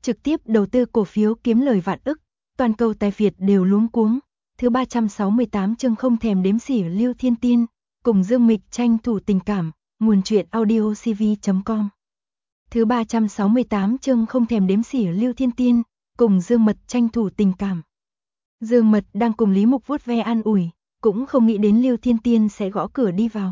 trực tiếp đầu tư cổ phiếu kiếm lời vạn ức, toàn cầu tài phiệt đều luống cuống. Thứ 368 chương không thèm đếm xỉa Lưu Thiên Tiên, cùng Dương Mịch tranh thủ tình cảm, nguồn truyện audio cv.com. Thứ 368 chương không thèm đếm xỉa Lưu Thiên Tiên, cùng Dương Mật tranh thủ tình cảm. Dương Mật đang cùng Lý Mục vuốt ve an ủi, cũng không nghĩ đến Lưu Thiên Tiên sẽ gõ cửa đi vào.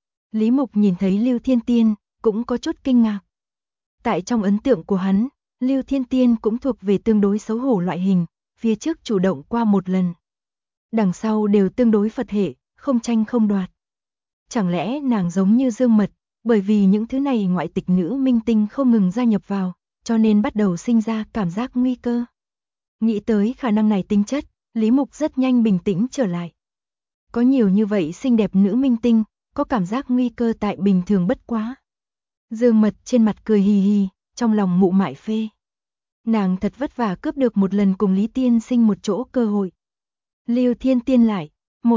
Lý Mục nhìn thấy Lưu Thiên Tiên, cũng có chút kinh ngạc. Tại trong ấn tượng của hắn, Lưu Thiên Tiên cũng thuộc về tương đối xấu hổ loại hình, phía trước chủ động qua một lần. Đằng sau đều tương đối Phật hệ, không tranh không đoạt. Chẳng lẽ nàng giống như Dương Mật, bởi vì những thứ này ngoại tịch nữ minh tinh không ngừng gia nhập vào, cho nên bắt đầu sinh ra cảm giác nguy cơ. Nghĩ tới khả năng này tính chất, Lý Mục rất nhanh bình tĩnh trở lại. Có nhiều như vậy xinh đẹp nữ minh tinh, có cảm giác nguy cơ tại bình thường bất quá. Dương Mật trên mặt cười hì hì, trong lòng mụ mại phê. Nàng thật vất vả cướp được một lần cùng Lý Tiên Sinh một chỗ cơ hội. Lưu Thiên Tiên lại,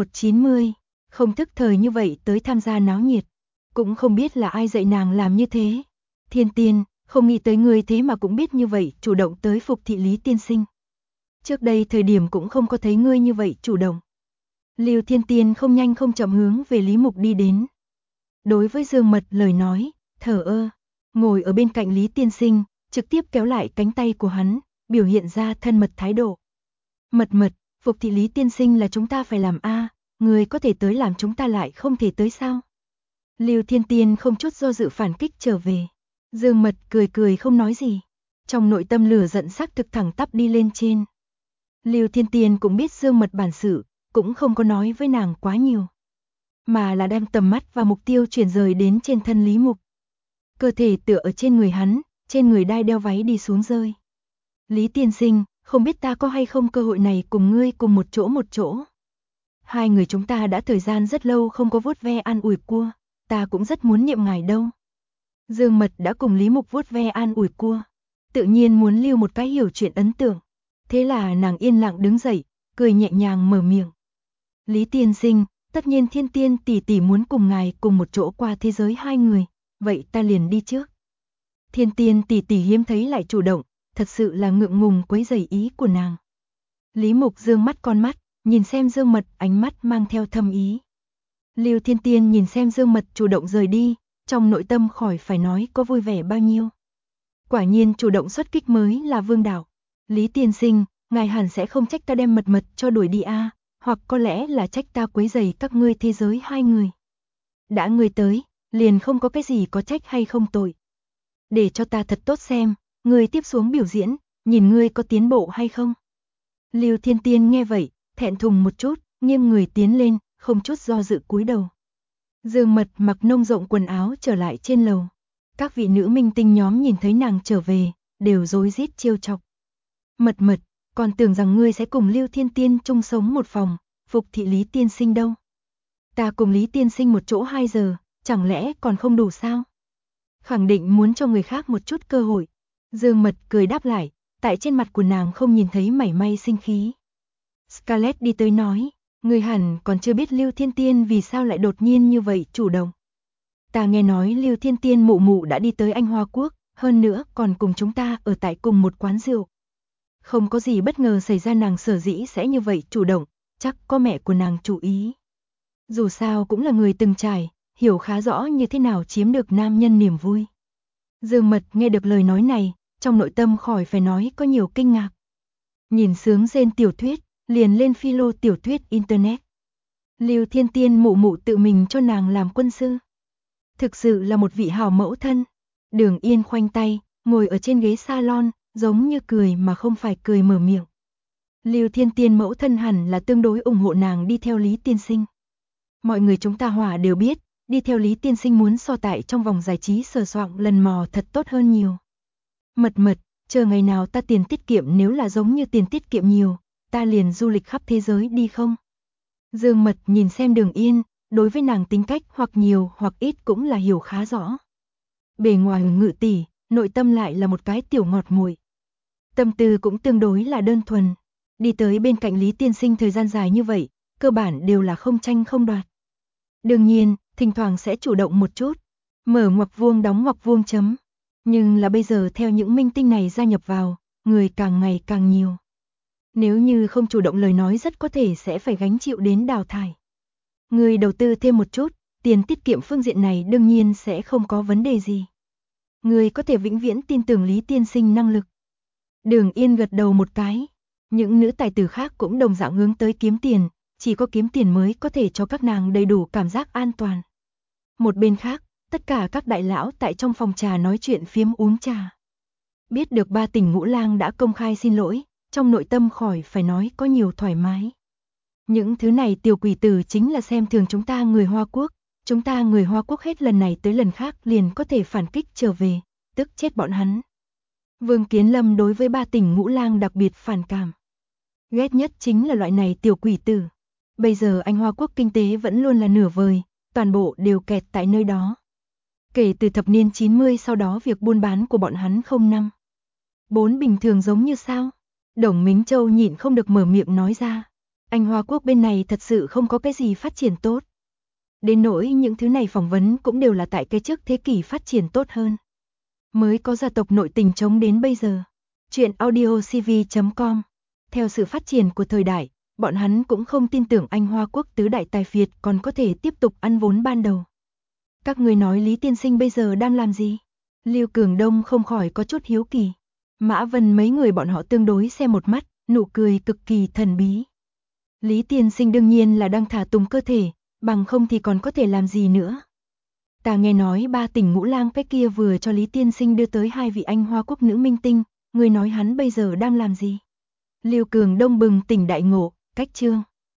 190, không thức thời như vậy tới tham gia náo nhiệt. Cũng không biết là ai dạy nàng làm như thế. Thiên Tiên, không nghĩ tới người thế mà cũng biết như vậy, chủ động tới phục thị Lý Tiên Sinh. Trước đây thời điểm cũng không có thấy ngươi như vậy chủ động. Lưu Thiên Tiên không nhanh không chậm hướng về Lý Mục đi đến. Đối với Dương Mật lời nói, thờ ơ, ngồi ở bên cạnh Lý Tiên Sinh, trực tiếp kéo lại cánh tay của hắn, biểu hiện ra thân mật thái độ. Mật, phục thị Lý Tiên Sinh là chúng ta phải làm a, người có thể tới làm chúng ta lại không thể tới sao? Lưu Thiên Tiên không chút do dự phản kích trở về. Dương Mật cười không nói gì. Trong nội tâm lửa giận sắc thực thẳng tắp đi lên trên. Lưu Thiên Tiên cũng biết Dương Mật bản sự, cũng không có nói với nàng quá nhiều. Mà là đem tầm mắt và mục tiêu chuyển rời đến trên thân Lý Mục. Cơ thể tựa ở trên người hắn, trên người đai đeo váy đi xuống rơi. Lý Tiên Sinh, không biết ta có hay không cơ hội này cùng ngươi cùng một chỗ. Hai người chúng ta đã thời gian rất lâu không có vuốt ve an ủi cua, ta cũng rất muốn niệm ngài đâu. Dương Mật đã cùng Lý Mục vuốt ve an ủi cua, tự nhiên muốn lưu một cái hiểu chuyện ấn tượng. Thế là nàng yên lặng đứng dậy, cười nhẹ nhàng mở miệng. Lý Tiên Sinh, tất nhiên Thiên Tiên tỷ tỷ muốn cùng ngài cùng một chỗ qua thế giới hai người, vậy ta liền đi trước. Thiên Tiên tỷ tỷ hiếm thấy lại chủ động, thật sự là ngượng ngùng quấy rầy ý của nàng. Lý Mục dương mắt con mắt, nhìn xem Dương Mật, ánh mắt mang theo thâm ý. Lưu Thiên Tiên nhìn xem Dương Mật chủ động rời đi, trong nội tâm khỏi phải nói có vui vẻ bao nhiêu. Quả nhiên chủ động xuất kích mới là vương đạo. Lý Tiên Sinh, ngài hẳn sẽ không trách ta đem Mật cho đuổi đi a, hoặc có lẽ là trách ta quấy rầy các ngươi thế giới hai người. Đã ngươi tới, liền không có cái gì có trách hay không tội. Để cho ta thật tốt xem, ngươi tiếp xuống biểu diễn, nhìn ngươi có tiến bộ hay không. Lưu Thiên Tiên nghe vậy, thẹn thùng một chút, nghiêng người tiến lên, không chút do dự cúi đầu. Dương Mật mặc nông rộng quần áo trở lại trên lầu. Các vị nữ minh tinh nhóm nhìn thấy nàng trở về, đều rối rít trêu chọc. Mật, còn tưởng rằng ngươi sẽ cùng Lưu Thiên Tiên chung sống một phòng, phục thị Lý Tiên Sinh đâu. Ta cùng Lý Tiên Sinh một chỗ 2 giờ, chẳng lẽ còn không đủ sao? Khẳng định muốn cho người khác một chút cơ hội. Dương Mật cười đáp lại, tại trên mặt của nàng không nhìn thấy mảy may sinh khí. Scarlett đi tới nói, ngươi hẳn còn chưa biết Lưu Thiên Tiên vì sao lại đột nhiên như vậy chủ động. Ta nghe nói Lưu Thiên Tiên mụ đã đi tới Anh Hoa Quốc, hơn nữa còn cùng chúng ta ở tại cùng một quán rượu. Không có gì bất ngờ xảy ra, nàng sở dĩ sẽ như vậy chủ động, chắc có mẹ của nàng chú ý. Dù sao cũng là người từng trải, hiểu khá rõ như thế nào chiếm được nam nhân niềm vui. Dương Mật nghe được lời nói này, trong nội tâm khỏi phải nói có nhiều kinh ngạc. Nhìn sướng rên tiểu thuyết, liền lên philo tiểu thuyết internet. Lưu Thiên Tiên mụ tự mình cho nàng làm quân sư. Thực sự là một vị hảo mẫu thân. Đường Yên khoanh tay, ngồi ở trên ghế salon, giống như cười mà không phải cười mở miệng. Lưu Thiên Tiên mẫu thân hẳn là tương đối ủng hộ nàng đi theo Lý Tiên Sinh. Mọi người chúng ta hỏa đều biết, đi theo Lý Tiên Sinh muốn so tại trong vòng giải trí sờ soạng lần mò thật tốt hơn nhiều. Mật, chờ ngày nào ta tiền tiết kiệm, nếu là giống như tiền tiết kiệm nhiều, ta liền du lịch khắp thế giới đi không? Dương Mật nhìn xem Đường Yên, đối với nàng tính cách hoặc nhiều hoặc ít cũng là hiểu khá rõ. Bề ngoài ngự tỷ, nội tâm lại là một cái tiểu ngọt muội. Tâm tư cũng tương đối là đơn thuần. Đi tới bên cạnh Lý Tiên Sinh thời gian dài như vậy, cơ bản đều là không tranh không đoạt. Đương nhiên, thỉnh thoảng sẽ chủ động một chút, mở ngoặc vuông đóng ngoặc vuông chấm. Nhưng là bây giờ theo những minh tinh này gia nhập vào, người càng ngày càng nhiều. Nếu như không chủ động lời nói rất có thể sẽ phải gánh chịu đến đào thải. Người đầu tư thêm một chút, tiền tiết kiệm phương diện này đương nhiên sẽ không có vấn đề gì. Người có thể vĩnh viễn tin tưởng Lý tiên sinh năng lực. Đường Yên gật đầu một cái. Những nữ tài tử khác cũng đồng dạng hướng tới kiếm tiền, chỉ có kiếm tiền mới có thể cho các nàng đầy đủ cảm giác an toàn. Một bên khác, tất cả các đại lão tại trong phòng trà nói chuyện phiếm uống trà. Biết được Ba Tỉnh Ngũ Lang đã công khai xin lỗi, trong nội tâm khỏi phải nói có nhiều thoải mái. Những thứ này tiểu quỷ tử chính là xem thường chúng ta người Hoa Quốc, chúng ta người Hoa Quốc hết lần này tới lần khác liền có thể phản kích trở về, tức chết bọn hắn. Vương Kiến Lâm đối với Ba Tỉnh Ngũ Lang đặc biệt phản cảm. Ghét nhất chính là loại này tiểu quỷ tử. Bây giờ anh Hoa Quốc kinh tế vẫn luôn là nửa vời, toàn bộ đều kẹt tại nơi đó. Kể từ thập niên 90 sau đó việc buôn bán của bọn hắn không năm. 4 bình thường giống như sao? Đồng Mính Châu nhịn không được mở miệng nói ra. Anh Hoa Quốc bên này thật sự không có cái gì phát triển tốt. Đến nỗi những thứ này phỏng vấn cũng đều là tại cái trước thế kỷ phát triển tốt hơn. Mới có gia tộc nội tình chống đến bây giờ. Chuyện audiocv.com. Theo sự phát triển của thời đại, bọn hắn cũng không tin tưởng anh Hoa Quốc tứ đại tài phiệt còn có thể tiếp tục ăn vốn ban đầu. Các người nói Lý tiên sinh bây giờ đang làm gì? Lưu Cường Đông không khỏi có chút hiếu kỳ. Mã Vân mấy người bọn họ tương đối xem một mắt, nụ cười cực kỳ thần bí. Lý tiên sinh đương nhiên là đang thả tùng cơ thể, bằng không thì còn có thể làm gì nữa. Ta nghe nói Ba Tỉnh Ngũ Lang cái kia vừa cho Lý tiên sinh đưa tới 2 vị anh Hoa Quốc nữ minh tinh, người nói hắn bây giờ đang làm gì? Lưu Cường Đông bừng tỉnh đại ngộ, cách chương.